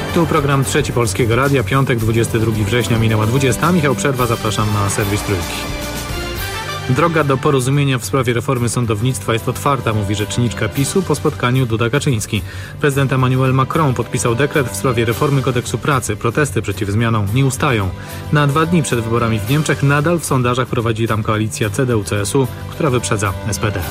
Tu program Trzeci Polskiego Radia, piątek, 22 września, minęła 20. Michał Przerwa, zapraszam na serwis Trójki. Droga do porozumienia w sprawie reformy sądownictwa jest otwarta, mówi rzeczniczka PiS-u po spotkaniu Duda-Kaczyński. Prezydent Emmanuel Macron podpisał dekret w sprawie reformy kodeksu pracy. Protesty przeciw zmianom nie ustają. Na 2 dni przed wyborami w Niemczech nadal w sondażach prowadzi tam koalicja CDU-CSU, która wyprzedza SPD.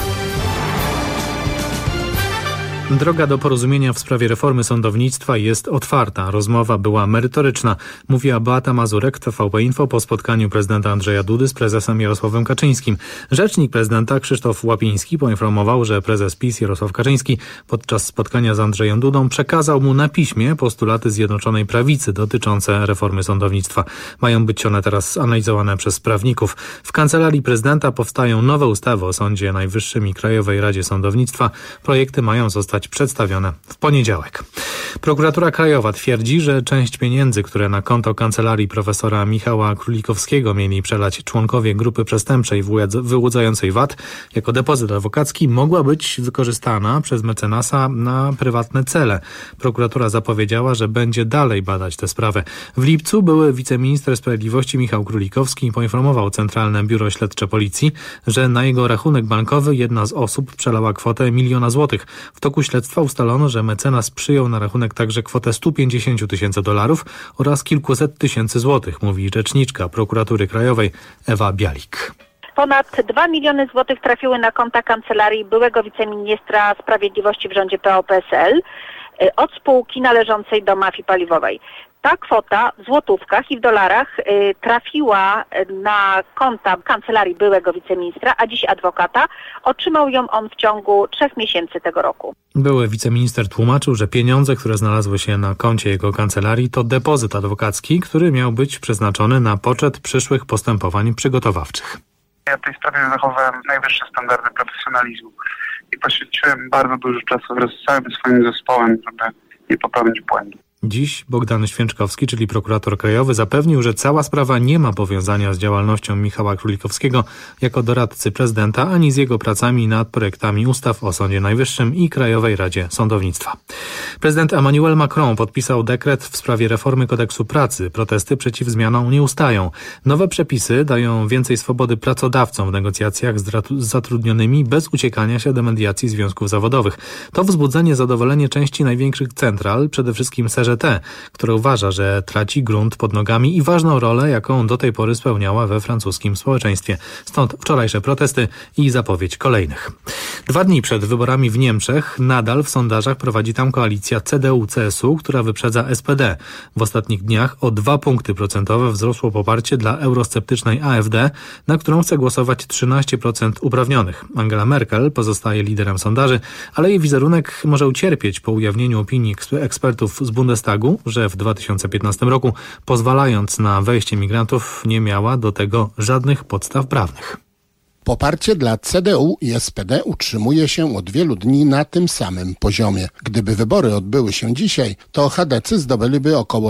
Droga do porozumienia w sprawie reformy sądownictwa jest otwarta. Rozmowa była merytoryczna, mówiła Beata Mazurek, TVP Info, po spotkaniu prezydenta Andrzeja Dudy z prezesem Jarosławem Kaczyńskim. Rzecznik prezydenta Krzysztof Łapiński poinformował, że prezes PiS Jarosław Kaczyński podczas spotkania z Andrzejem Dudą przekazał mu na piśmie postulaty Zjednoczonej Prawicy dotyczące reformy sądownictwa. Mają być one teraz analizowane przez prawników. W Kancelarii Prezydenta powstają nowe ustawy o Sądzie Najwyższym i Krajowej Radzie Sądownictwa. Projekty mają zostać przedstawione w poniedziałek. Prokuratura Krajowa twierdzi, że część pieniędzy, które na konto kancelarii profesora Michała Królikowskiego mieli przelać członkowie grupy przestępczej wyłudzającej VAT jako depozyt adwokacki, mogła być wykorzystana przez mecenasa na prywatne cele. Prokuratura zapowiedziała, że będzie dalej badać tę sprawę. W lipcu były wiceminister sprawiedliwości Michał Królikowski poinformował Centralne Biuro Śledcze Policji, że na jego rachunek bankowy jedna z osób przelała kwotę $1 000 000. W toku śledztwa ustalono, że mecenas przyjął na rachunek także kwotę $150 000 oraz kilkuset tysięcy złotych, mówi rzeczniczka Prokuratury Krajowej Ewa Bialik. Ponad 2 miliony złotych trafiły na konta kancelarii byłego wiceministra sprawiedliwości w rządzie PO-PSL od spółki należącej do mafii paliwowej. Ta kwota w złotówkach i w dolarach trafiła na konta kancelarii byłego wiceministra, a dziś adwokata. Otrzymał ją on w ciągu 3 miesięcy tego roku. Były wiceminister tłumaczył, że pieniądze, które znalazły się na koncie jego kancelarii, to depozyt adwokacki, który miał być przeznaczony na poczet przyszłych postępowań przygotowawczych. Ja w tej sprawie zachowałem najwyższe standardy profesjonalizmu i poświęciłem bardzo dużo czasu wraz z całym swoim zespołem, żeby nie popełnić błędu. Dziś Bogdan Święczkowski, czyli prokurator krajowy, zapewnił, że cała sprawa nie ma powiązania z działalnością Michała Królikowskiego jako doradcy prezydenta, ani z jego pracami nad projektami ustaw o Sądzie Najwyższym i Krajowej Radzie Sądownictwa. Prezydent Emmanuel Macron podpisał dekret w sprawie reformy kodeksu pracy. Protesty przeciw zmianom nie ustają. Nowe przepisy dają więcej swobody pracodawcom w negocjacjach z zatrudnionymi bez uciekania się do mediacji związków zawodowych. To wzbudza niezadowolenie części największych central, przede wszystkim CGT, która uważa, że traci grunt pod nogami i ważną rolę, jaką do tej pory spełniała we francuskim społeczeństwie. Stąd wczorajsze protesty i zapowiedź kolejnych. 2 dni przed wyborami w Niemczech nadal w sondażach prowadzi tam koalicja CDU-CSU, która wyprzedza SPD. W ostatnich dniach o 2 punkty procentowe wzrosło poparcie dla eurosceptycznej AfD, na którą chce głosować 13% uprawnionych. Angela Merkel pozostaje liderem sondaży, ale jej wizerunek może ucierpieć po ujawnieniu opinii ekspertów z Bundestagu, że w 2015 roku, pozwalając na wejście migrantów, nie miała do tego żadnych podstaw prawnych. Poparcie dla CDU i SPD utrzymuje się od wielu dni na tym samym poziomie. Gdyby wybory odbyły się dzisiaj, to chadecy zdobyliby około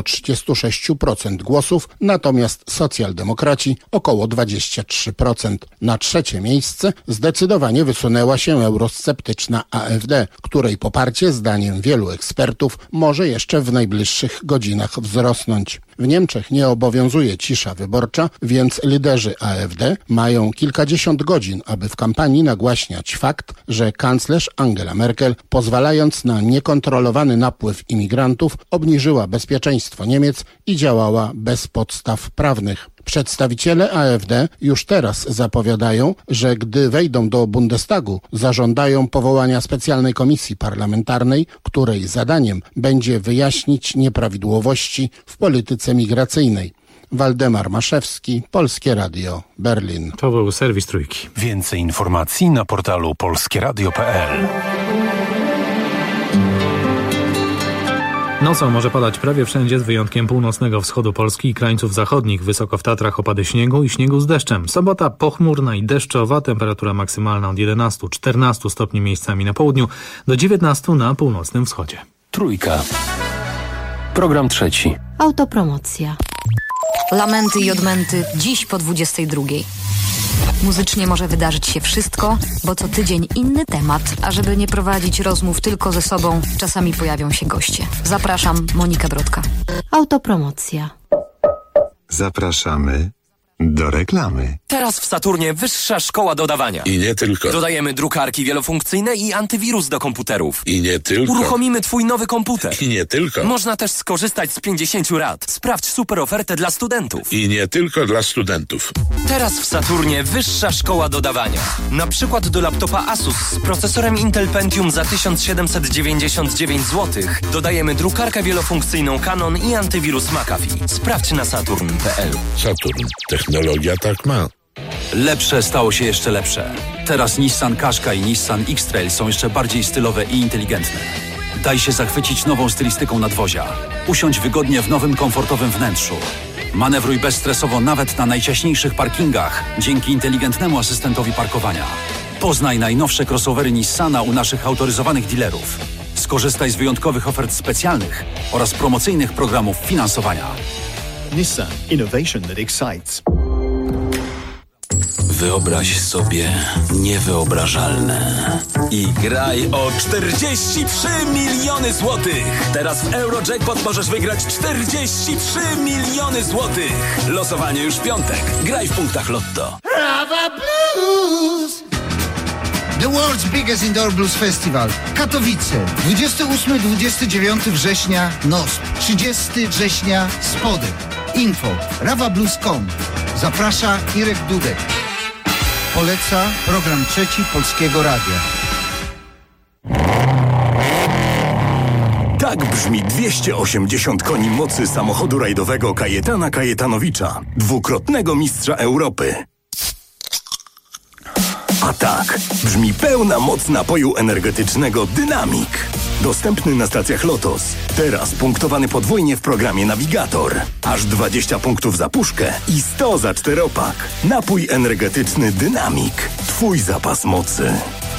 36% głosów, natomiast socjaldemokraci około 23%. Na trzecie miejsce zdecydowanie wysunęła się eurosceptyczna AfD, której poparcie, zdaniem wielu ekspertów, może jeszcze w najbliższych godzinach wzrosnąć. W Niemczech nie obowiązuje cisza wyborcza, więc liderzy AfD mają kilkadziesiąt godzin, aby w kampanii nagłaśniać fakt, że kanclerz Angela Merkel, pozwalając na niekontrolowany napływ imigrantów, obniżyła bezpieczeństwo Niemiec i działała bez podstaw prawnych. Przedstawiciele AfD już teraz zapowiadają, że gdy wejdą do Bundestagu, zażądają powołania specjalnej komisji parlamentarnej, której zadaniem będzie wyjaśnić nieprawidłowości w polityce migracyjnej. Waldemar Maszewski, Polskie Radio, Berlin. To był serwis Trójki. Więcej informacji na portalu polskieradio.pl. Nocą może padać prawie wszędzie z wyjątkiem północnego wschodu Polski i krańców zachodnich. Wysoko w Tatrach opady śniegu i śniegu z deszczem. Sobota pochmurna i deszczowa, temperatura maksymalna od 11-14 stopni miejscami na południu do 19 na północnym wschodzie. Trójka. Program trzeci. Autopromocja. Lamenty i odmęty dziś po 22. Muzycznie może wydarzyć się wszystko, bo co tydzień inny temat, a żeby nie prowadzić rozmów tylko ze sobą, czasami pojawią się goście. Zapraszam, Monika Brodka. Autopromocja. Zapraszamy do reklamy. Teraz w Saturnie wyższa szkoła dodawania. I nie tylko. Dodajemy drukarki wielofunkcyjne i antywirus do komputerów. I nie tylko. Uruchomimy twój nowy komputer. I nie tylko. Można też skorzystać z 50 rat. Sprawdź super ofertę dla studentów. I nie tylko dla studentów. Teraz w Saturnie wyższa szkoła dodawania. Na przykład do laptopa Asus z procesorem Intel Pentium za 1799 zł dodajemy drukarkę wielofunkcyjną Canon i antywirus McAfee. Sprawdź na saturn.pl. Saturn. Technologia tak ma. Lepsze stało się jeszcze lepsze. Teraz Nissan Qashqa i Nissan X-Trail są jeszcze bardziej stylowe i inteligentne. Daj się zachwycić nową stylistyką nadwozia. Usiądź wygodnie w nowym, komfortowym wnętrzu. Manewruj bezstresowo nawet na najciaśniejszych parkingach dzięki inteligentnemu asystentowi parkowania. Poznaj najnowsze crossovery Nissana u naszych autoryzowanych dealerów. Skorzystaj z wyjątkowych ofert specjalnych oraz promocyjnych programów finansowania. Nissan. Innovation that excites. Wyobraź sobie niewyobrażalne i graj o 43 miliony złotych. Teraz w Eurojackpot możesz wygrać 43 miliony złotych. Losowanie już w piątek. Graj w punktach Lotto. Rawa Blues! The World's Biggest Indoor Blues Festival. Katowice. 28-29 września NOSP. 30 września Spodek. Info rawablues.com. Zaprasza Irek Dudek. Poleca program Trzeci Polskiego Radia. Tak brzmi 280 koni mocy samochodu rajdowego Kajetana Kajetanowicza, dwukrotnego mistrza Europy. A tak brzmi pełna moc napoju energetycznego Dynamik. Dostępny na stacjach Lotos. Teraz punktowany podwójnie w programie Navigator. Aż 20 punktów za puszkę i 100 za czteropak. Napój energetyczny Dynamik. Twój zapas mocy.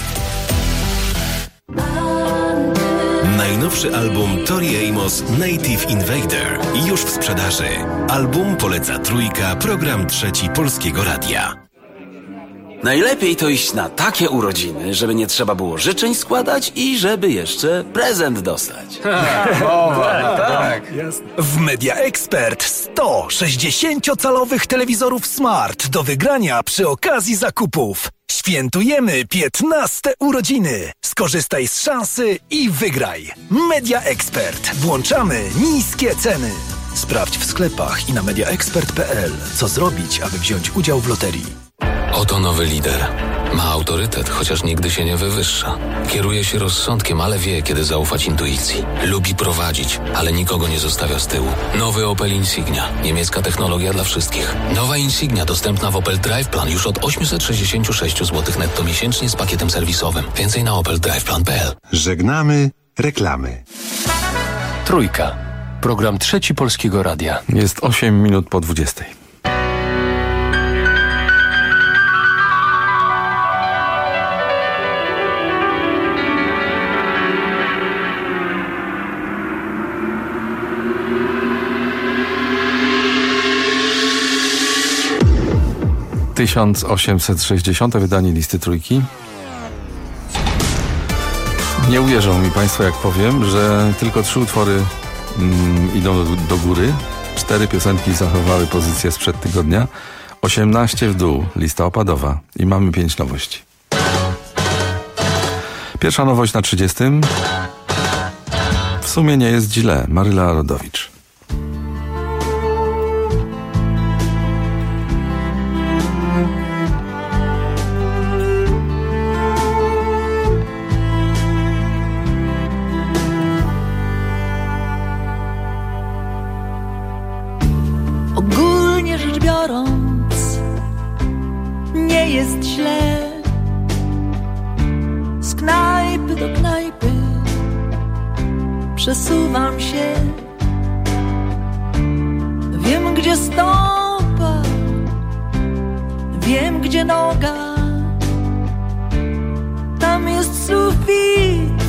Najnowszy album Tori Amos Native Invader już w sprzedaży. Album poleca Trójka, program Trzeci Polskiego Radia. Najlepiej to iść na takie urodziny, żeby nie trzeba było życzeń składać i żeby jeszcze prezent dostać. Tak. W Media Expert 100 60-calowych telewizorów smart do wygrania przy okazji zakupów. Świętujemy 15 urodziny. Skorzystaj z szansy i wygraj. Media Expert. Włączamy niskie ceny. Sprawdź w sklepach i na mediaexpert.pl, co zrobić, aby wziąć udział w loterii. Oto nowy lider. Ma autorytet, chociaż nigdy się nie wywyższa. Kieruje się rozsądkiem, ale wie, kiedy zaufać intuicji. Lubi prowadzić, ale nikogo nie zostawia z tyłu. Nowy Opel Insignia. Niemiecka technologia dla wszystkich. Nowa Insignia dostępna w Opel Drive Plan już od 866 zł netto miesięcznie z pakietem serwisowym. Więcej na opeldriveplan.pl. Żegnamy reklamy. Trójka. Program Trzeci Polskiego Radia. Jest 8 minut po 20. – 1860. wydanie listy Trójki. Nie uwierzą mi Państwo, jak powiem, że tylko 3 utwory idą do góry. 4 piosenki zachowały pozycję sprzed tygodnia. 18 w dół, lista opadowa. I mamy 5 nowości. Pierwsza nowość na 30. W sumie nie jest źle. Maryla Rodowicz. Ogólnie rzecz biorąc, nie jest źle. Z knajpy do knajpy przesuwam się. Wiem, gdzie stopa, wiem, gdzie noga. Tam jest sufit,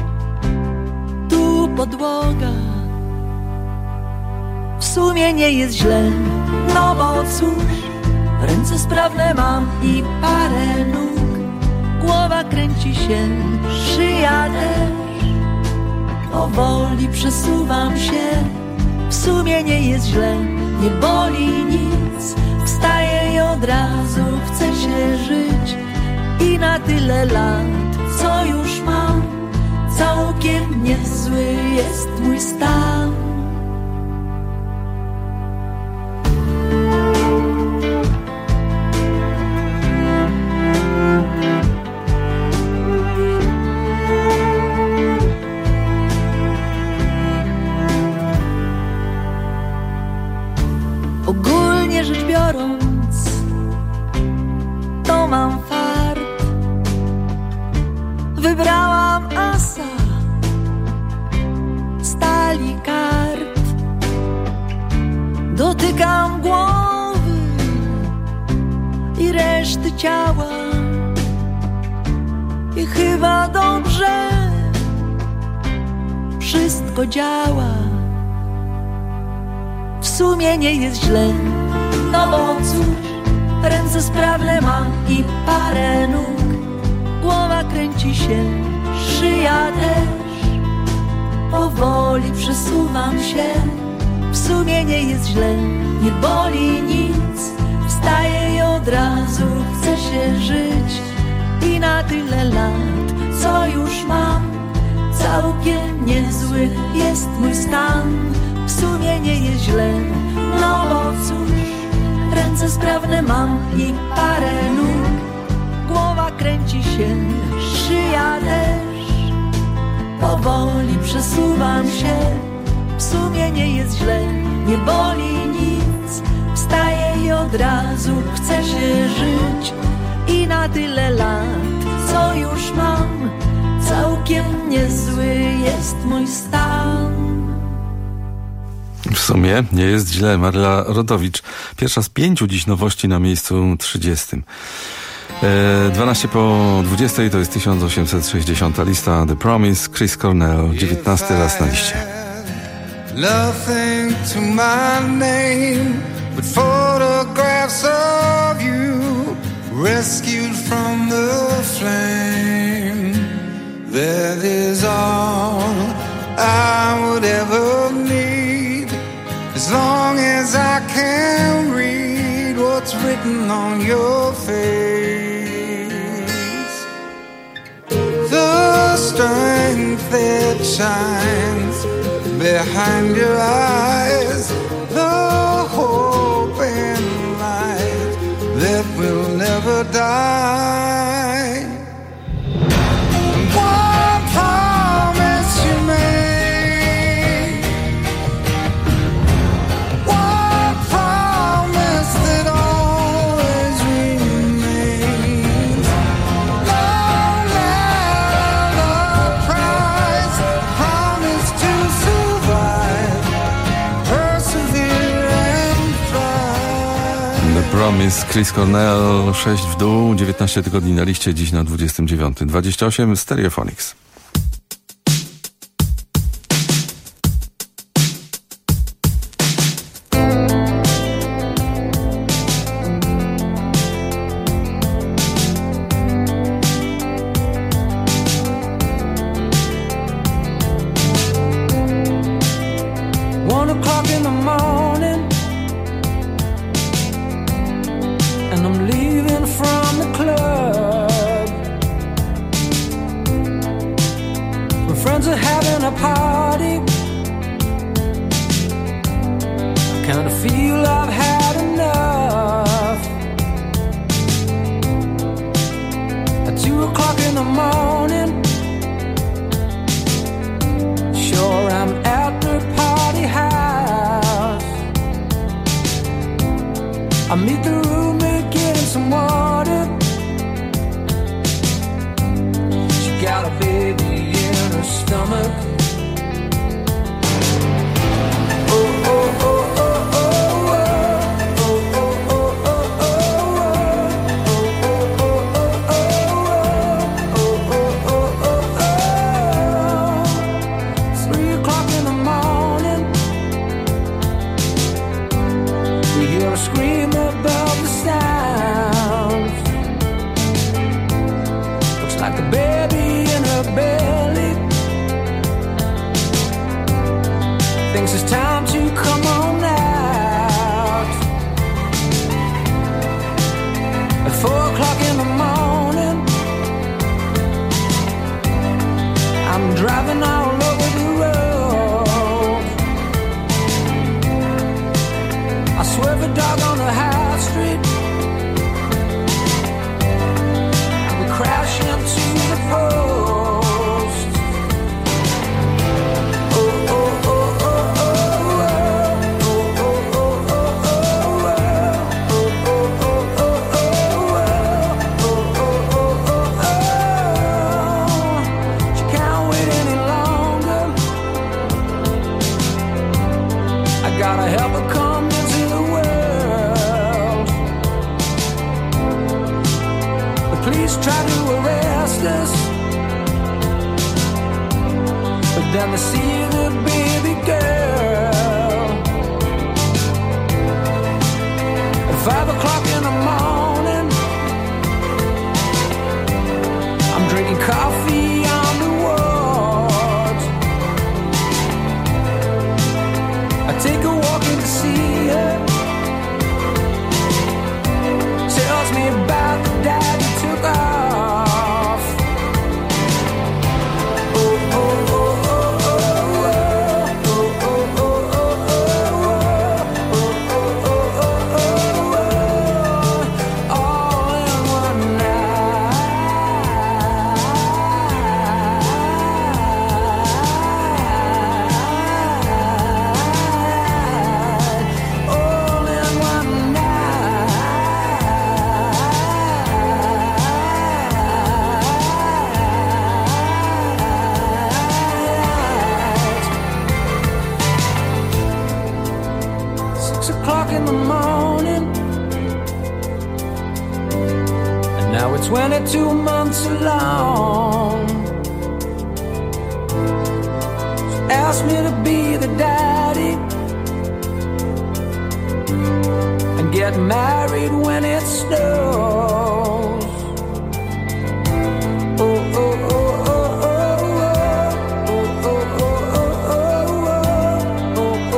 tu podłoga. W sumie nie jest źle, no bo cóż, Ręce sprawne mam i parę nóg. Głowa kręci się, szyja też. Powoli przesuwam się. W sumie nie jest źle, nie boli nic. Wstaję i od razu chce się żyć. I na tyle lat, co już mam, całkiem niezły jest mój stan. Ogólnie rzecz biorąc, to mam fart. Wybrałam asa stali kart. Dotykam głowy i reszty ciała. I chyba dobrze wszystko działa. W sumie nie jest źle, no bo cóż, ręce sprawne mam i parę nóg. Głowa kręci się, szyja też. Powoli przesuwam się. W sumie nie jest źle, nie boli nic. Wstaję i od razu chce się żyć. I na tyle lat, co już mam, całkiem niezły jest mój stan. W sumie nie jest źle, no bo cóż, ręce sprawne mam i parę nóg. Głowa kręci się, szyja też. Powoli przesuwam się. W sumie nie jest źle, nie boli nic. Wstaję i od razu chce się żyć. I na tyle lat, co już mam, całkiem niezły jest mój stan. W sumie nie jest źle. Maryla Rodowicz. Pierwsza z 5 dziś nowości na miejscu 30. 12 po 20 to jest 1860 lista. The Promise, Chris Cornell, 19 raz na liście. Nothing to my name but photographs of you rescued from the flame. That is all I would ever need, as long as I can read what's written on your face. The strength that shines behind your eyes, the hope and light that will never die. One promise you made, one promise that always remains. No matter the price, promise to survive, persevere and thrive. The Promise, Chris Cornell, 6 w dół, 19 tygodni na liście, dziś na 29. 28 Stereophonics. And I'm leaving from the club. My friends are having a party. I kind of feel I've had enough. At 2 o'clock in the morning, sure I'm at the party house. I meet the roommate getting some water. She got a baby in her stomach. Oh, oh, oh, oh, oh, oh, oh, oh, oh, oh, oh. 3 o'clock in the morning, we hear a scream above I'm driving all over the road. I swerve a dog on the high street. We crash into the post. Oh, oh, oh, oh, oh, oh, oh, oh, oh, oh, she can't wait any longer. I gotta help her come into the world. The police try to arrest us, but then they see the baby girl. At 5 o'clock in the morning, I'm drinking coffee on the wards. I take a walk in to see her. Tells me about the dad who took off. Oh, oh, oh, oh, oh, oh, oh, oh, oh, oh, oh, all in one night. All in one night. 6 o'clock in the morning, and now it's 22 months along. She asked me to be the daddy and get married when it snows. Oh, oh, oh, oh, oh, oh, oh, oh, oh, oh, oh,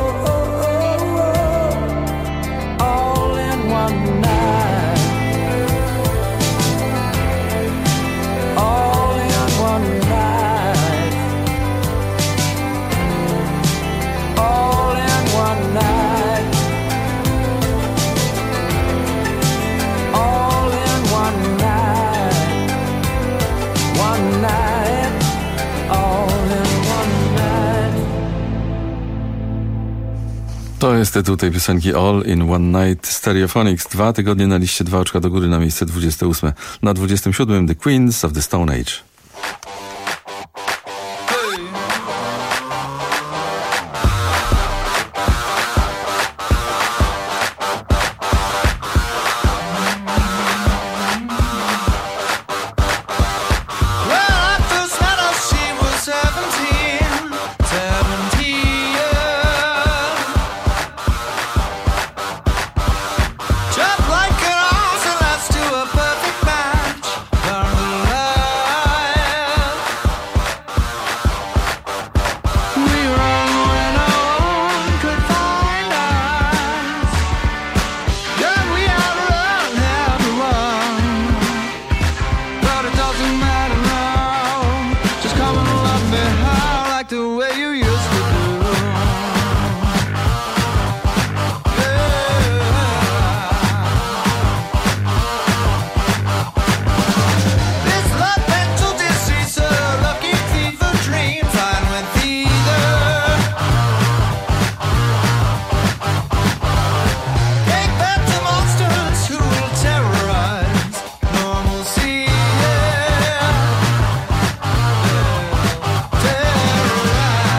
oh, all in one night. All in one night. All in one night. All in one night. One night. All in one night. To jest tytuł tej piosenki All in One Night. Stereophonics. 2 tygodnie na liście, 2 oczka do góry na miejsce 28. Na 27 The Queens of the Stone Age. Well, I first met her, she was 17 years. Just like an arms and let's do a perfect match. Learn to love. We run when no one could find us. Then we outrun, had to run. But it doesn't matter now. Just come and love me how, like the way you used to do. This love mental disease, a lucky fever dream, fine with either. Take back to monsters who will terrorize normalcy. Terrorize.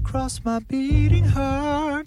across my beating heart.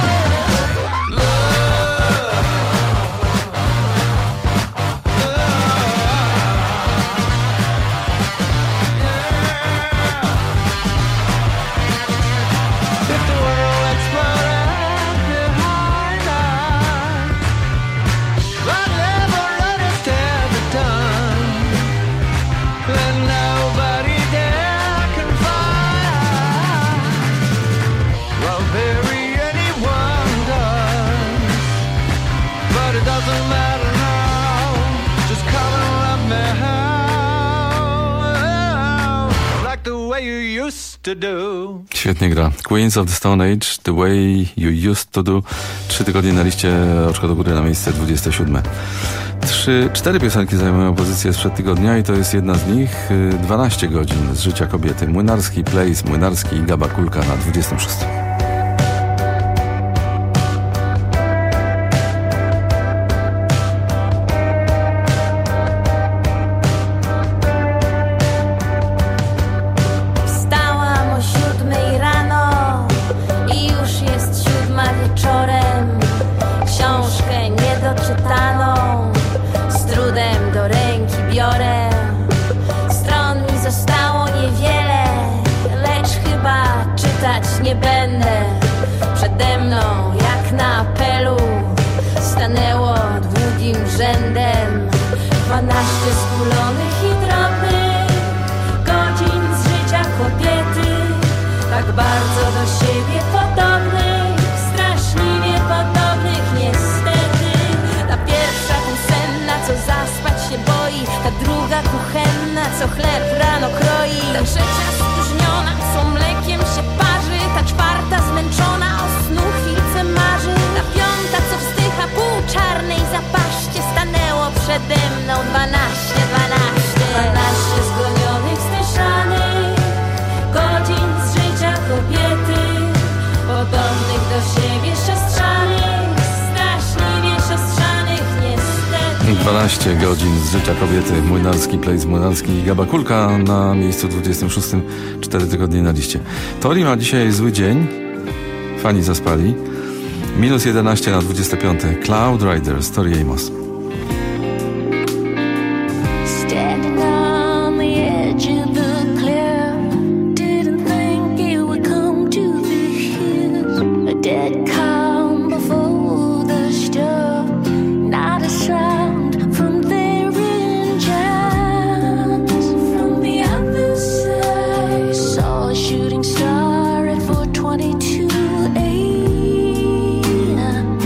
Świetnie gra. Queens of the Stone Age, The Way You Used to Do. 3 tygodnie na liście, oczko do góry na miejsce 27. 4 piosenki zajmują pozycję sprzed tygodnia i to jest jedna z nich. 12 godzin z życia kobiety. Młynarski, Place, Młynarski i Gaba Kulka na 26. Nie będę przede mną jak na apelu stanęło długim rzędem 12 skulonych i drobnych godzin z życia kobiety, tak bardzo do siebie podobnych, straszliwie podobnych niestety. Ta pierwsza senna, co zaspać się boi, ta druga kuchenna, co chleb rano kroi, ta trzecia spóźniona, co mlekiem się parzy, ta czwarta zmęczona, o snu chwilce marzy, ta piąta, co wzdycha pół czarnej zapaszcie, stanęło przede mną 12 zgonionych, zdyszanych godzin z życia kobiety, podobnych do siebie siostrzanych, straszliwie siostrzanych niestety. 12 godzin z życia kobiety. Młynarski, Place, Młynarski i Gaba Kulka na miejscu 26. 4 tygodnie na liście. Tori ma dzisiaj zły dzień. Fani zaspali. Minus 11 na 25. Cloud Riders, Tori Amos. Standing on the edge of the cliff, didn't think it would come to this. A dead calm before the storm, not a sound from their engines. From the other side, saw a shooting star at 4:22 a.m.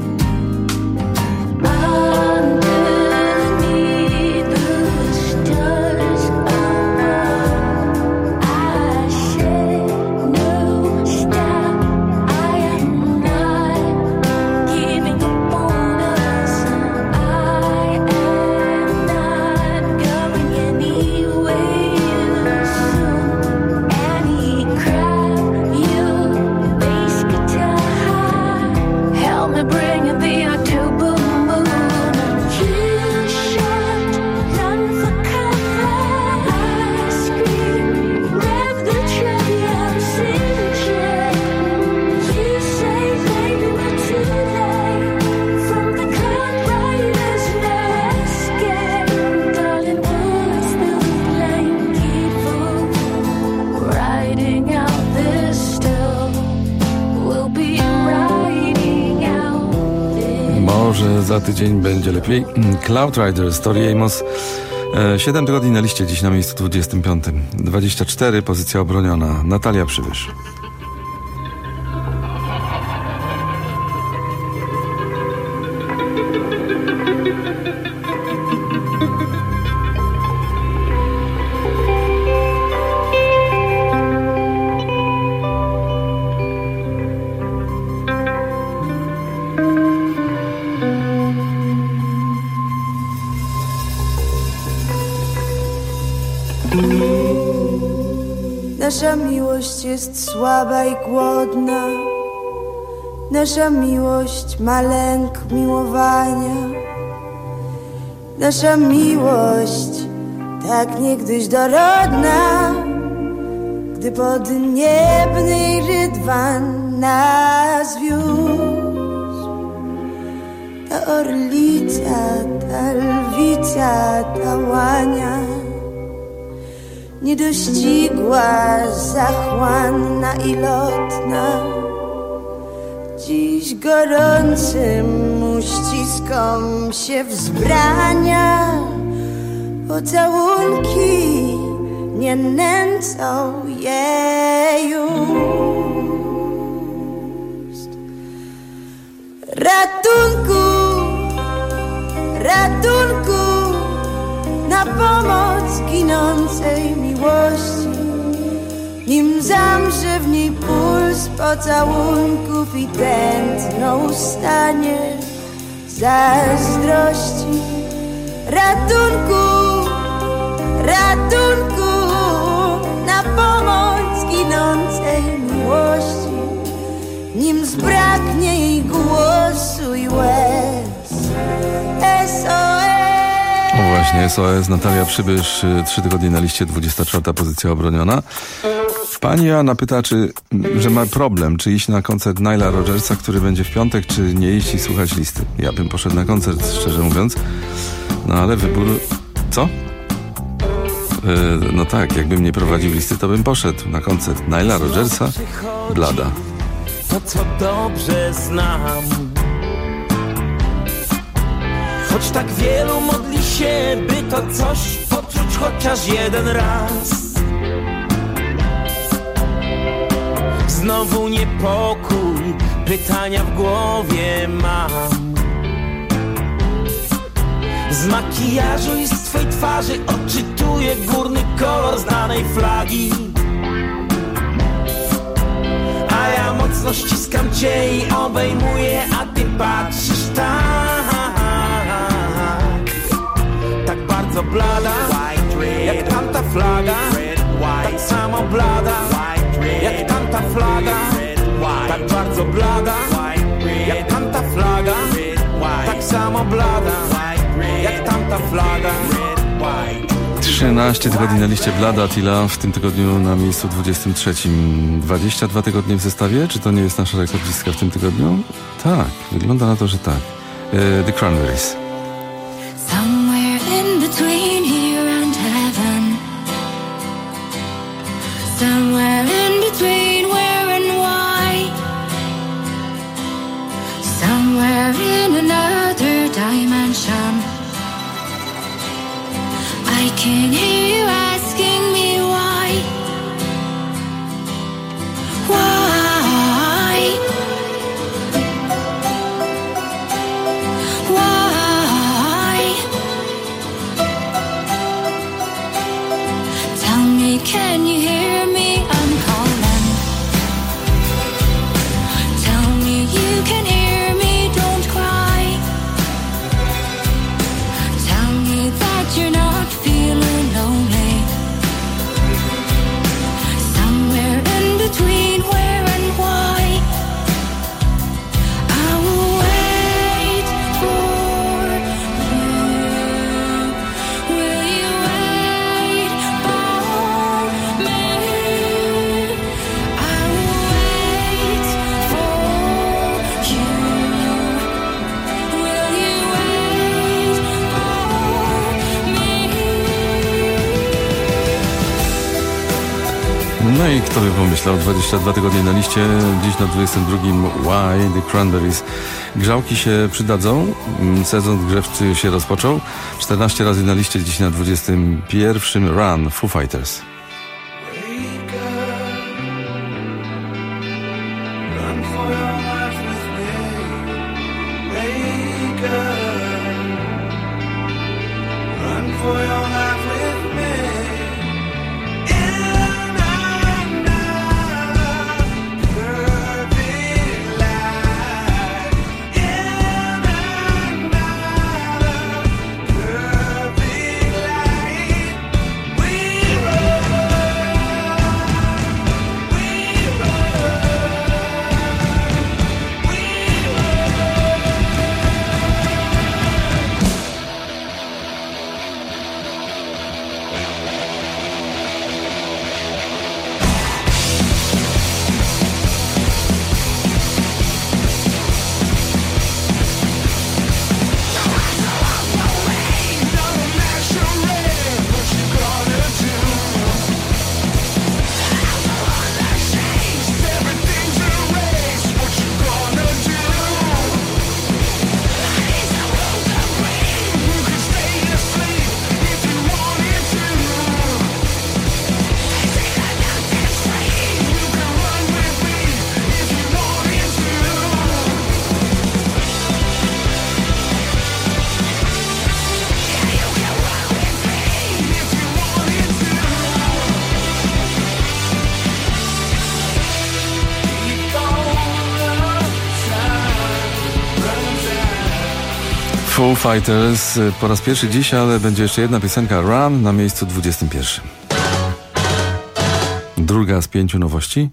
Underneath the stars above, I said no stop. I am not giving up on us. I am not going anywhere soon. Any crowd, you bass guitar high, help me bring in the October moon. You shout, run for cover. I scream, rev the train, I'm sinking. You say, baby, we're too late. From the cloud riders, no escape. Darling, bullets fill the blanket full. Riding out this still, we'll be riding out this. Może za tydzień będzie lepiej. Cloud Riders, Tori Amos. 7 tygodni na liście, dziś na miejscu 25. 24, pozycja obroniona. Natalia Przybysz. Nasza miłość jest słaba i głodna. Nasza miłość ma lęk miłowania. Nasza miłość tak niegdyś dorodna. gdy podniebny rydwan nas wiózł. Ta orlica, ta lwica, ta łania, niedościgła, zachłanna i lotna, dziś gorącym uściskom się wzbrania. Pocałunki nie nęcą jej ust. Ratunku, ratunku, na pomoc ginącej miłości, nim zamrze w niej puls pocałunków i tętno ustanie zazdrości. Ratunku, ratunku, na pomoc ginącej miłości, nim zbraknie jej głosu i łez. SOS. O właśnie, SOS, Natalia Przybysz, 3 tygodnie na liście, 24. pozycja obroniona. Pani Joanna pyta, że ma problem, czy iść na koncert Nila Rodgersa, który będzie w piątek, czy nie iść i słuchać listy. Ja bym poszedł na koncert, szczerze mówiąc. No ale wybór... Co? No tak, jakbym nie prowadził listy, to bym poszedł na koncert Nila Rodgersa, Blada. To, co dobrze znam, choć tak wielu modli się, by to coś poczuć chociaż jeden raz. Znowu niepokój, pytania w głowie mam. Z makijażu i z twej twarzy odczytuję górny kolor znanej flagi. A ja mocno ściskam cię i obejmuję, a ty patrzysz tak. Tak bardzo blada, jak tamta flaga. Tak samo blada, jak tamta flaga. Tak bardzo blada, jak tamta flaga. Tak samo blada, jak tamta flaga. 13 tygodni na liście Blada, Attila, w tym tygodniu na miejscu 23. 22 tygodnie w zestawie? Czy to nie jest nasza rekordzistka w tym tygodniu? Tak, wygląda na to, że tak. The Cranberries. Somewhere in between here and heaven, somewhere in between where and why, somewhere in another dimension, I can hear you asking me why. Why? Why? Tell me, can you hear me? I'm calling. Tell me you can hear me, don't cry. Tell me that you're not feeling lonely. Somewhere in between where and why, I will wait for you. Will you wait for me? I will wait for you. Will you wait for me? No i kto by pomyślał, 22 tygodnie na liście, dziś na 22. Why, The Cranberries. Grzałki się przydadzą, sezon grzewczy się rozpoczął. 14 razy na liście, dziś na 21. Run, Foo Fighters. Run for your life with me. Wake up. Run for your life with me. In another perfect life. In another perfect life. We run. Foo Fighters po raz pierwszy dziś, ale będzie jeszcze jedna piosenka, Run, na miejscu 21. Druga z 5 nowości.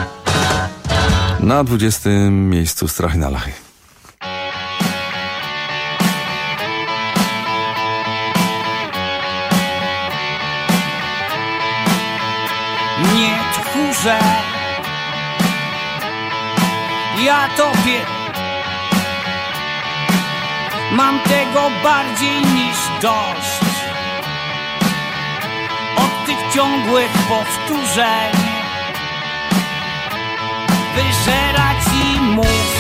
Na 20 miejscu Strachy na Lachy. Nie tchórze, ja tobie mam tego bardziej niż dość. Od tych ciągłych powtórzeń wyżera ci mózg.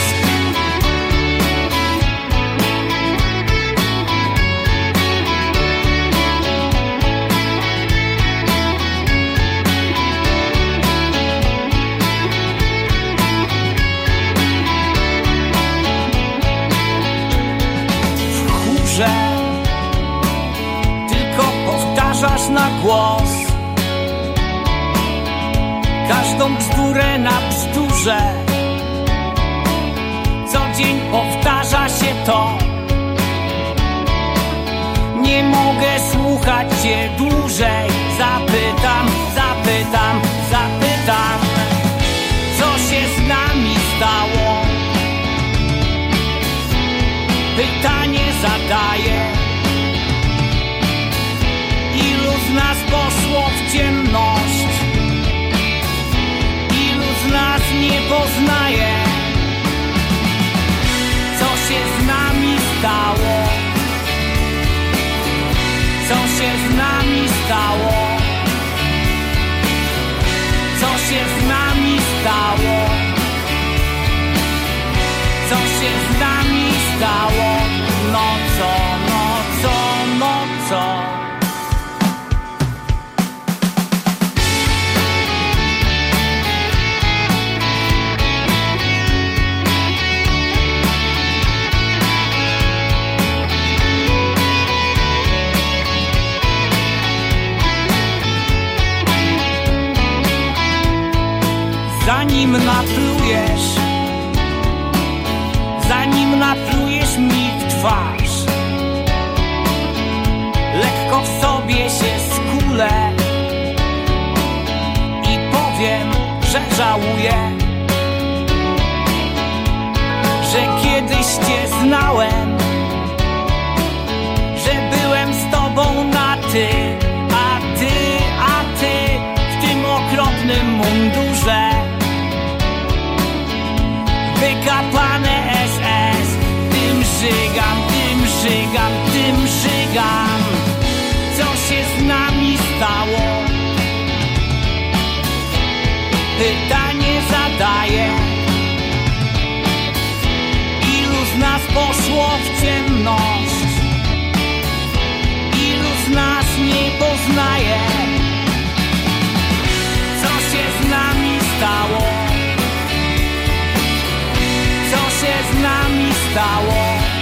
Tylko powtarzasz na głos każdą bzdurę na bzdurze. Co dzień powtarza się to. Nie mogę słuchać cię dłużej. Zapytam, co się z nami stało? Pytanie zadaję. Ilu z nas poszło w ciemność? Ilu z nas nie poznaje? Co się z nami stało? Co się z nami stało? Co się z nami stało? Co się z nami stało? No co? Zanim naplujesz mi w twarz, lekko w sobie się skulę i powiem, że żałuję, że kiedyś cię znałem, że byłem z tobą na ty, a ty w tym okropnym mundurze. Wykapane SS, tym żygam. Co się z nami stało? Pytanie zadaję. Ilu z nas poszło w ciemność? Ilu z nas nie poznaje? Co się z nami stało? Co się z nami stało?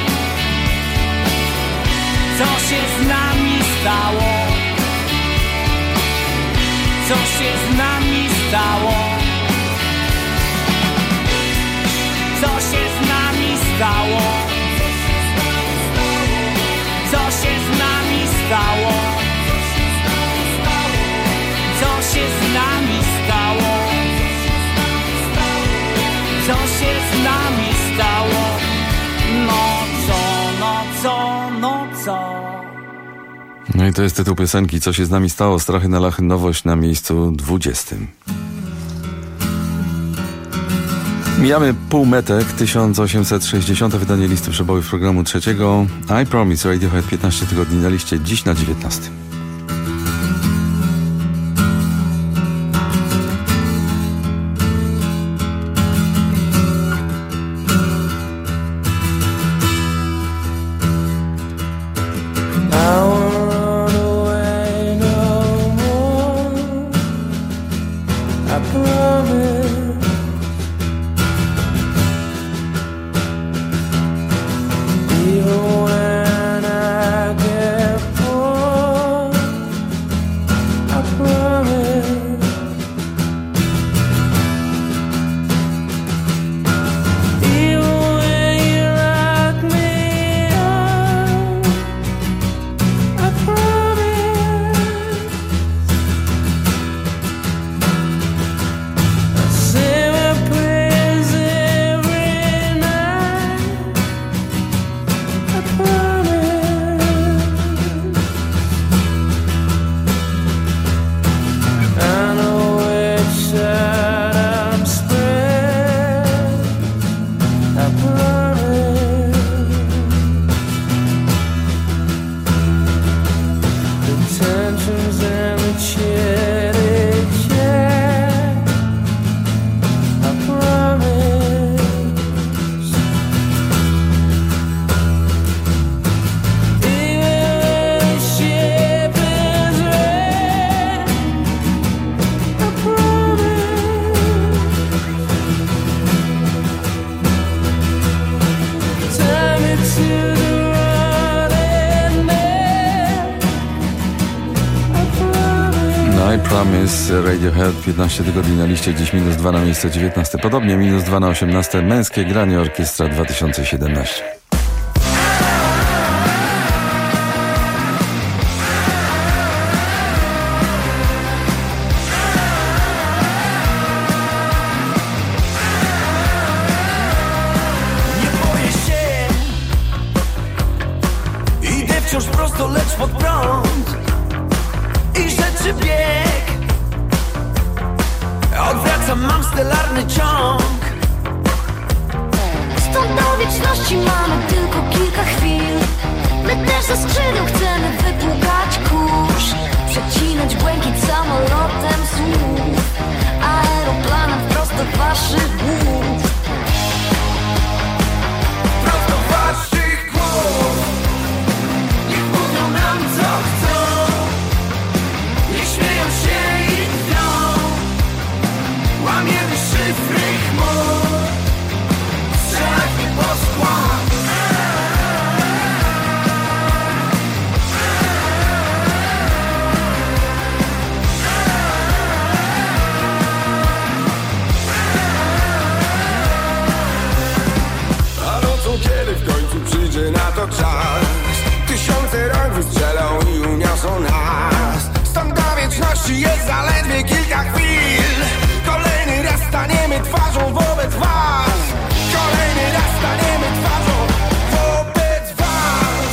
Co się z nami stało? Co się z nami stało? Co się z nami stało? Co się z nami stało? Co się z nami stało? Co się z nami stało? No co? No i to jest tytuł piosenki Co się z nami stało? Strachy na Lachy, nowość na miejscu 20. Mijamy półmetek, 1860. wydanie listy przebojów programu trzeciego. I Promise, Radiohead, 15 tygodni na liście, dziś na 19. Even when I get bored Promise, Radiohead, 15 tygodni na liście, dziś -2 na miejsce 19. Podobnie -2 na 18, Męskie granie, Orkiestra 2017. Wciąż prosto, lecz pod prąd i rzeczy bieg. Odwracam, mam stelarny ciąg. Stąd do wieczności mamy tylko kilka chwil. My też ze skrzydeł chcemy wypłukać kurz, przecinać błękit samolotem słów, aeroplanem prosto do waszych głów. Prosto waszych głów. Co chcą, niech śmieją się i drą. Łamiemy szyfry chmur, strzelać mi po skłach. A nocą, kiedy w końcu przyjdzie na to czas, tysiące rąk wystrzelą i uniosą nas. Stąd do wieczności jest zaledwie kilka chwil. Kolejny raz staniemy twarzą wobec was. Kolejny raz staniemy twarzą wobec was.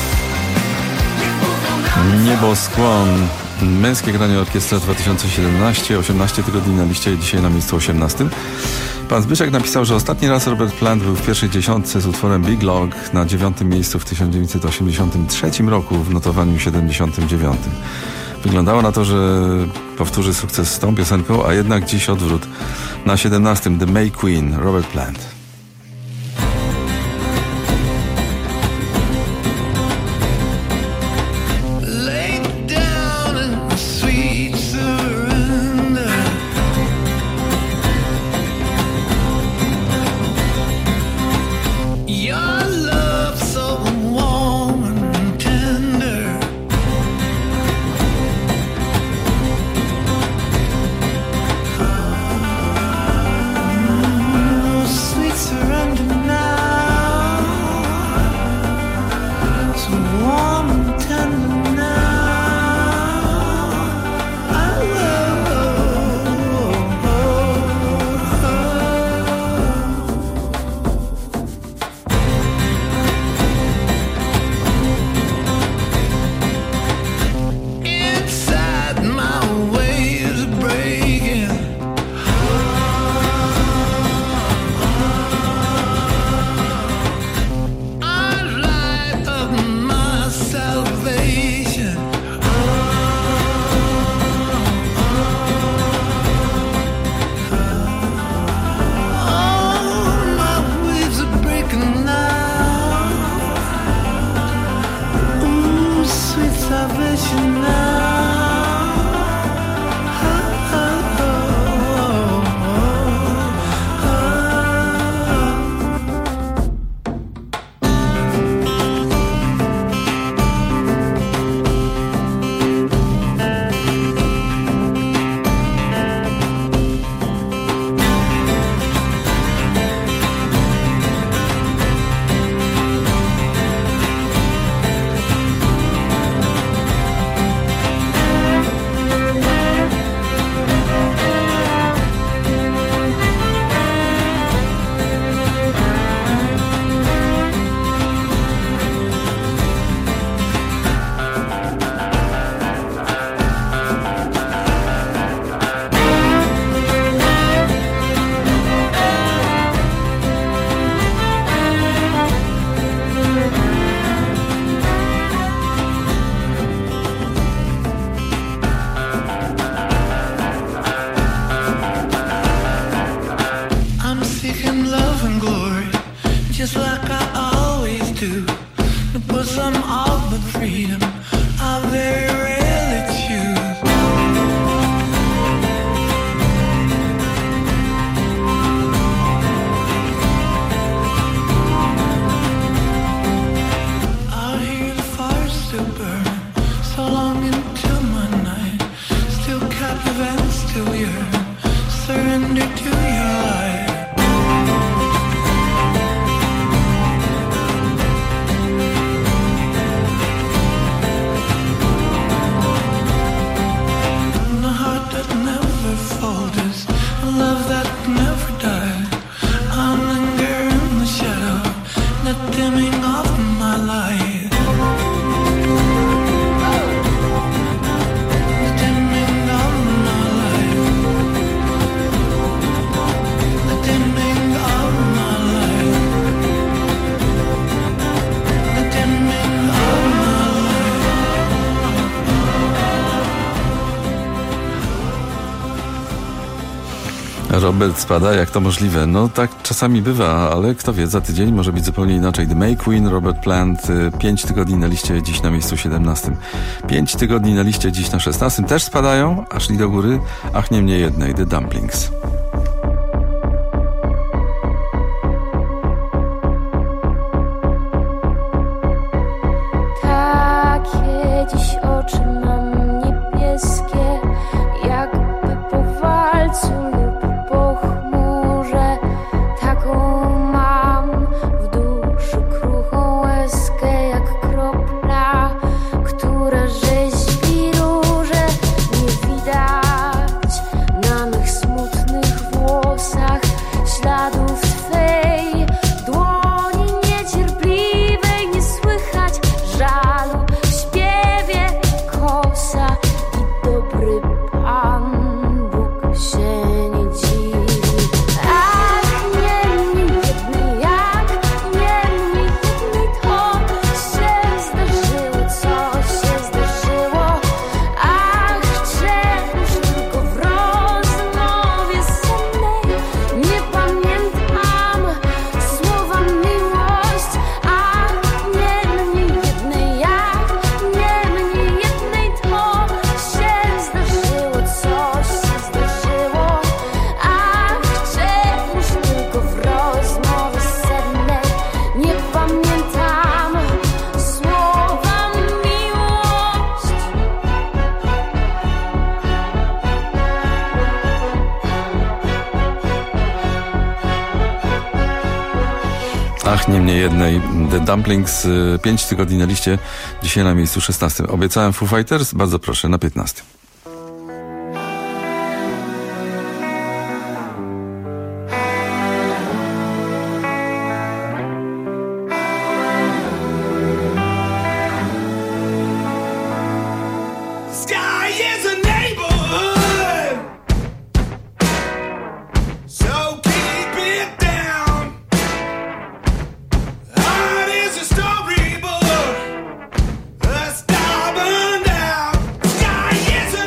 Nieboskłon, Męskie granie, Orkiestra 2017, 18 tygodni na liście, dzisiaj na miejscu 18. Pan Zbyszek napisał, że ostatni raz Robert Plant był w pierwszej dziesiątce z utworem Big Log na 9. miejscu w 1983 roku w notowaniu 79. Wyglądało na to, że powtórzy sukces z tą piosenką, a jednak dziś odwrót. Na 17. The May Queen, Robert Plant. still burn so long into my night, still captivated. Robert spada, jak to możliwe? No tak czasami bywa, ale kto wie, za tydzień może być zupełnie inaczej. The May Queen, Robert Plant, 5 tygodni na liście, dziś na miejscu 17. 5 tygodni na liście, dziś na 16. Też spadają, a szli do góry, ach nie mnie jednej, The Dumplings. Takie dziś oczy mam niebieskie, jakby po walcu lub po chmurze. Taką mam w duszy kruchą łezkę, jak kropla, która rzeźbi róże. Nie widać na mych smutnych włosach śladów twej dłoni niecierpliwej. Nie słychać żalu w śpiewie kosa i dobry Pan Bóg się nie dziwi. Ach, nie mnie jednej, jak nie mnie jednej, to się zdarzyło, co się zdarzyło. Ach, czegoż tylko w rozmowie sennej nie pamiętam słowa miłość. Ach, nie mnie jednej, jak nie mnie jednej, to się zdarzyło, co się zdarzyło. Ach, czegoż tylko w rozmowie sennej nie pamiętam słowa miłość. Ach, nie mnie jednej. The Dumplings, 5 tygodni na liście, dzisiaj na miejscu 16. Obiecałem Foo Fighters, bardzo proszę, na 15. Sky is a neighborhood, so keep it down. Heart is a storybook, a star burned out. Sky is a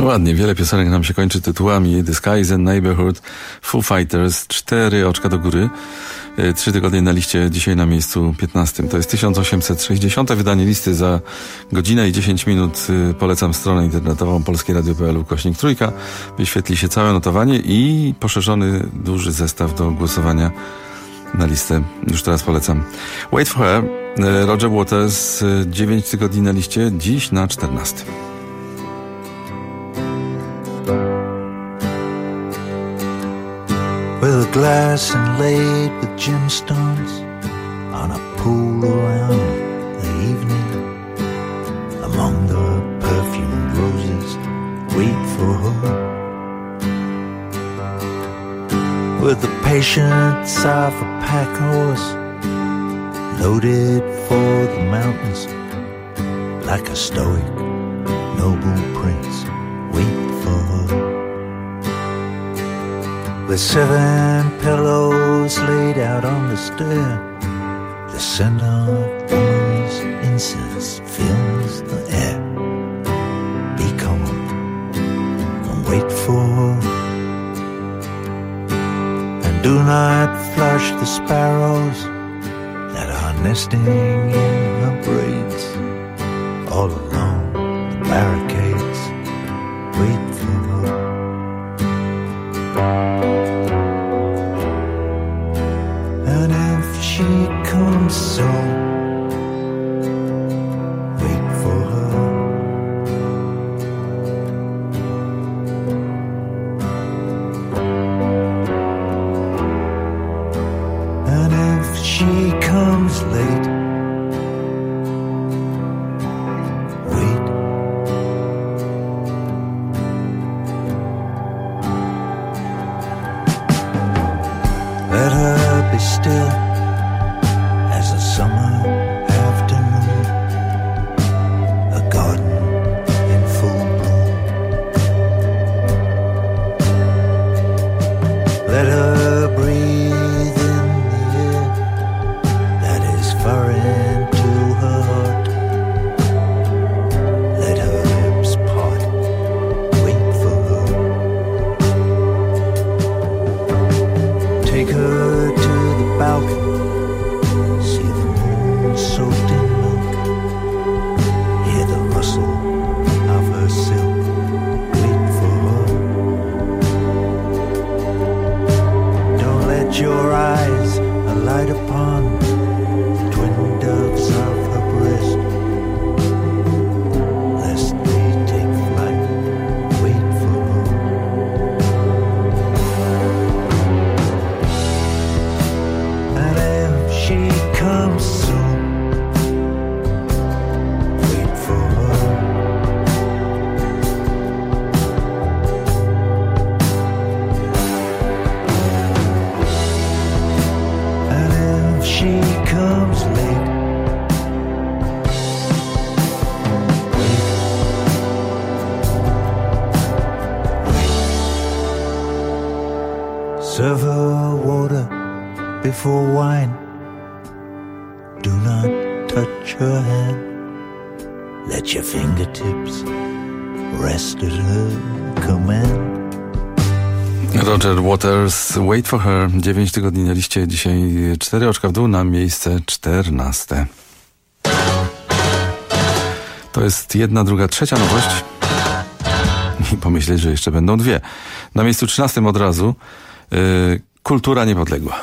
Ładnie, wiele piosenek nam się kończy tytułami. The Sky is a Neighborhood, Foo Fighters, 4 oczka do góry. 3 tygodnie na liście, dzisiaj na miejscu 15. To jest 1860. wydanie listy. Za godzinę i 10 minut polecam stronę internetową polskieradio.pl/3. Wyświetli się całe notowanie i poszerzony duży zestaw do głosowania na listę. Już teraz polecam. Wait for Her, Roger Waters, 9 tygodni na liście, dziś na 14. With a glass inlaid with gemstones on a pool around the evening, among the perfumed roses, wait for her. With the patience of a pack horse, loaded for the mountains, like a stoic, noble prince, wait for her. With 7 pillows laid out on the stair, the scent of woman's incense fills the air. Be calm and wait for her, and do not flush the sparrows that are nesting in her braids. All along the barricades, wait for her. And if she comes soon, wait for her. And if she comes late, wait. Let her be still as a summer afternoon, a garden in full bloom. Let her breathe in the air that is foreign to her heart. Let her lips part, wait for her. Take her to the balcony, see the moon soaked in milk, hear the rustle of her silk, wait for her. Don't let your eyes alight upon the twin doves of her breast, lest they take flight, wait for her. And if she comes soon, wait for her. And if she comes late, serve her water before wine. Do not touch her hand. Let your fingertips rest at her command. Roger Waters, Wait for Her, 9 tygodni na liście, dzisiaj 4 oczka w dół na miejsce 14. To jest 1, 2, 3 nowość i pomyśleć, że jeszcze będą 2. Na miejscu 13 od razu Kultura niepodległa.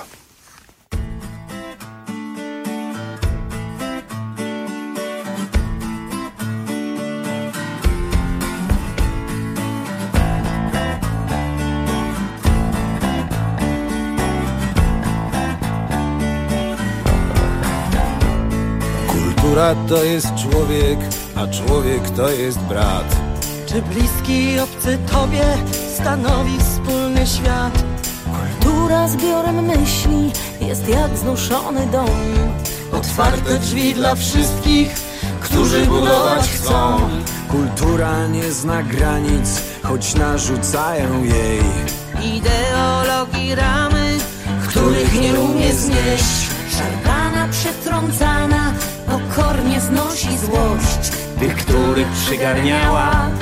Kultura to jest człowiek, a człowiek to jest brat. Czy bliski obcy tobie stanowi wspólny świat? Kultura zbiorem myśli jest jak znuszony dom. Otwarte drzwi dla wszystkich, którzy budować chcą. Kultura nie zna granic, choć narzucają jej Ideologii ramy, których nie umie znieść. szarpana, przetrącana, pokornie znosi złość. Tych, których przygarniała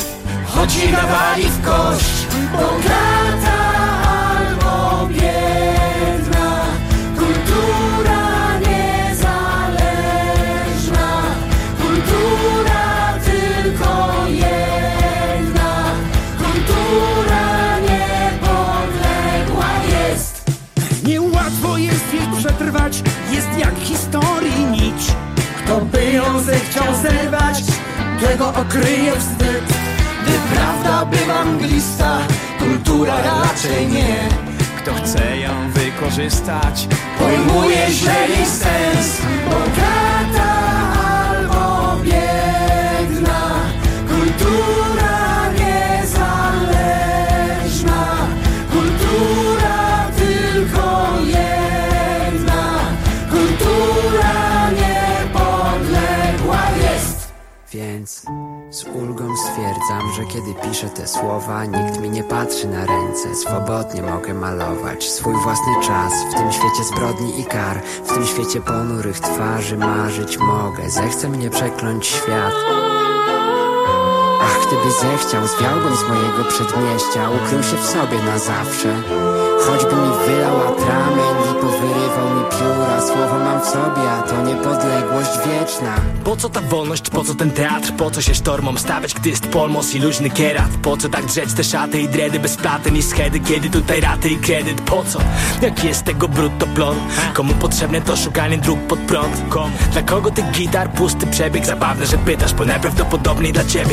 choć nie dawali w kość. Bogata albo biedna, kultura niezależna, kultura tylko jedna, kultura niepodległa jest. Niełatwo jest jej przetrwać, jest jak historii nić. Kto by ją zechciał zerwać, tego okryje wstyd. Gdy prawda bywa mglista, kultura raczej nie. Kto chce ją wykorzystać, pojmuje źle jej sens. Bogata albo biedna, kultura niezależna, kultura tylko jedna, kultura niepodległa jest. Więc z ulgą stwierdzam, że kiedy piszę te słowa, nikt mi nie patrzy na ręce. Swobodnie mogę malować swój własny czas w tym świecie zbrodni i kar, w tym świecie ponurych twarzy. Marzyć mogę, zechce mnie przekląć świat. Ach, gdyby zechciał, zwiałbym z mojego przedmieścia, ukrył się w sobie na zawsze. Choćby mi wylał atrament i powyrywał mi pióra, słowo mam w sobie, a to niepodległość wieczna. Po co ta wolność, po co ten teatr, po co się sztormom stawiać, gdy jest polmos i luźny kierat? Po co tak drzeć te szaty i dredy bez platen i schedy, kiedy tutaj raty i kredyt? Po co? Jaki jest tego brutto plon? Komu potrzebne to szukanie dróg pod prąd? Komu? Dla kogo ty gitar, pusty przebieg? Zabawne, że pytasz, bo najprawdopodobniej dla ciebie.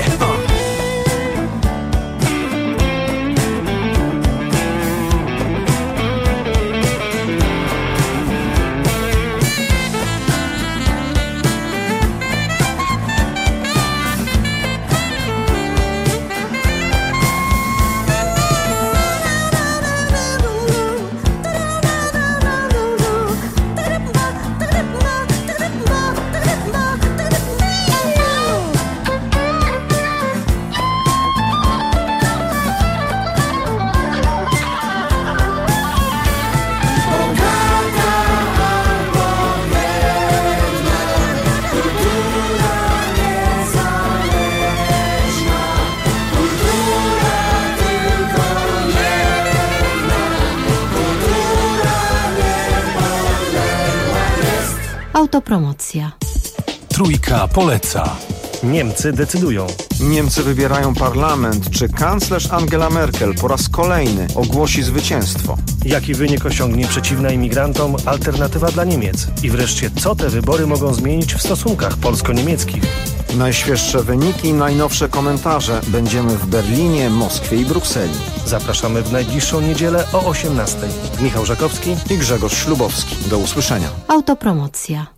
Autopromocja. Trójka poleca. Niemcy decydują. Niemcy wybierają parlament. Czy kanclerz Angela Merkel po raz kolejny ogłosi zwycięstwo? Jaki wynik osiągnie przeciwna imigrantom alternatywa dla Niemiec? I wreszcie, co te wybory mogą zmienić w stosunkach polsko-niemieckich? Najświeższe wyniki, najnowsze komentarze. Będziemy w Berlinie, Moskwie i Brukseli. Zapraszamy w najbliższą niedzielę o 18:00. Michał Żakowski i Grzegorz Ślubowski. Do usłyszenia. Autopromocja.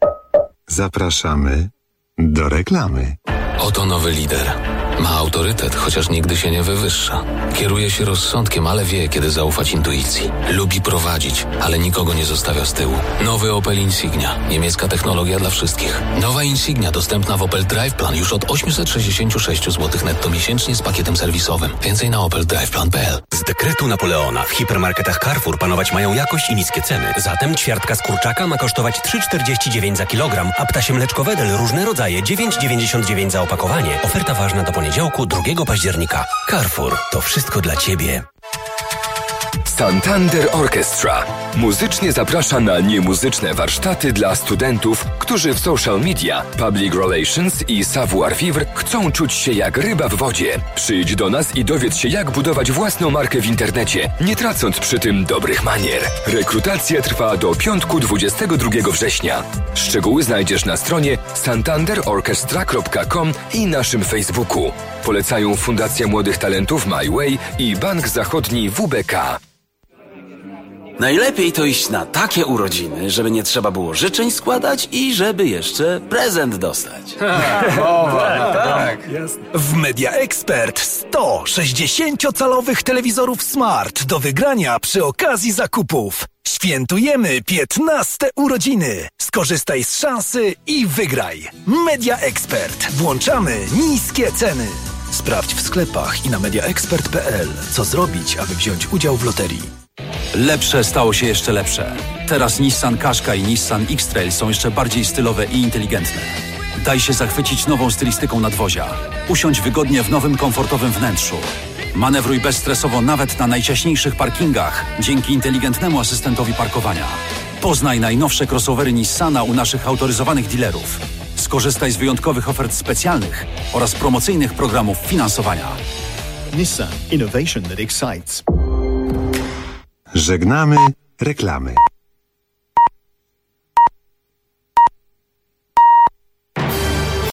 Zapraszamy do reklamy. Oto nowy lider. Ma autorytet, chociaż nigdy się nie wywyższa. Kieruje się rozsądkiem, ale wie, kiedy zaufać intuicji. Lubi prowadzić, ale nikogo nie zostawia z tyłu. Nowy Opel Insignia. Niemiecka technologia dla wszystkich. Nowa Insignia dostępna w Opel Drive Plan już od 866 zł netto miesięcznie z pakietem serwisowym. Więcej na opeldriveplan.pl. Z dekretu Napoleona w hipermarketach Carrefour panować mają jakość i niskie ceny. Zatem ćwiartka z kurczaka ma kosztować 3,49 za kilogram, a ptasie mleczko Wedel różne rodzaje 9,99 za opakowanie. Oferta ważna do poniedziałku 2 października. Carrefour. To wszystko dla Ciebie. Santander Orchestra muzycznie zaprasza na niemuzyczne warsztaty dla studentów, którzy w social media, public relations i savoir-vivre chcą czuć się jak ryba w wodzie. Przyjdź do nas i dowiedz się, jak budować własną markę w internecie, nie tracąc przy tym dobrych manier. Rekrutacja trwa do piątku 22 września. Szczegóły znajdziesz na stronie santanderorchestra.com i naszym Facebooku. Polecają Fundacja Młodych Talentów My Way i Bank Zachodni WBK. Najlepiej to iść na takie urodziny, żeby nie trzeba było życzeń składać i żeby jeszcze prezent dostać. Tak. W Media Expert 100 60-calowych telewizorów Smart do wygrania przy okazji zakupów. Świętujemy 15 urodziny. Skorzystaj z szansy i wygraj. Media Expert. Włączamy niskie ceny. Sprawdź w sklepach i na mediaexpert.pl, co zrobić, aby wziąć udział w loterii. Lepsze stało się jeszcze lepsze. Teraz Nissan Qashqai i Nissan X-Trail są jeszcze bardziej stylowe i inteligentne. Daj się zachwycić nową stylistyką nadwozia. Usiądź wygodnie w nowym, komfortowym wnętrzu. Manewruj bezstresowo nawet na najciaśniejszych parkingach dzięki inteligentnemu asystentowi parkowania. Poznaj najnowsze crossovery Nissana u naszych autoryzowanych dealerów. Skorzystaj z wyjątkowych ofert specjalnych oraz promocyjnych programów finansowania. Nissan. Innovation that excites. Żegnamy reklamy.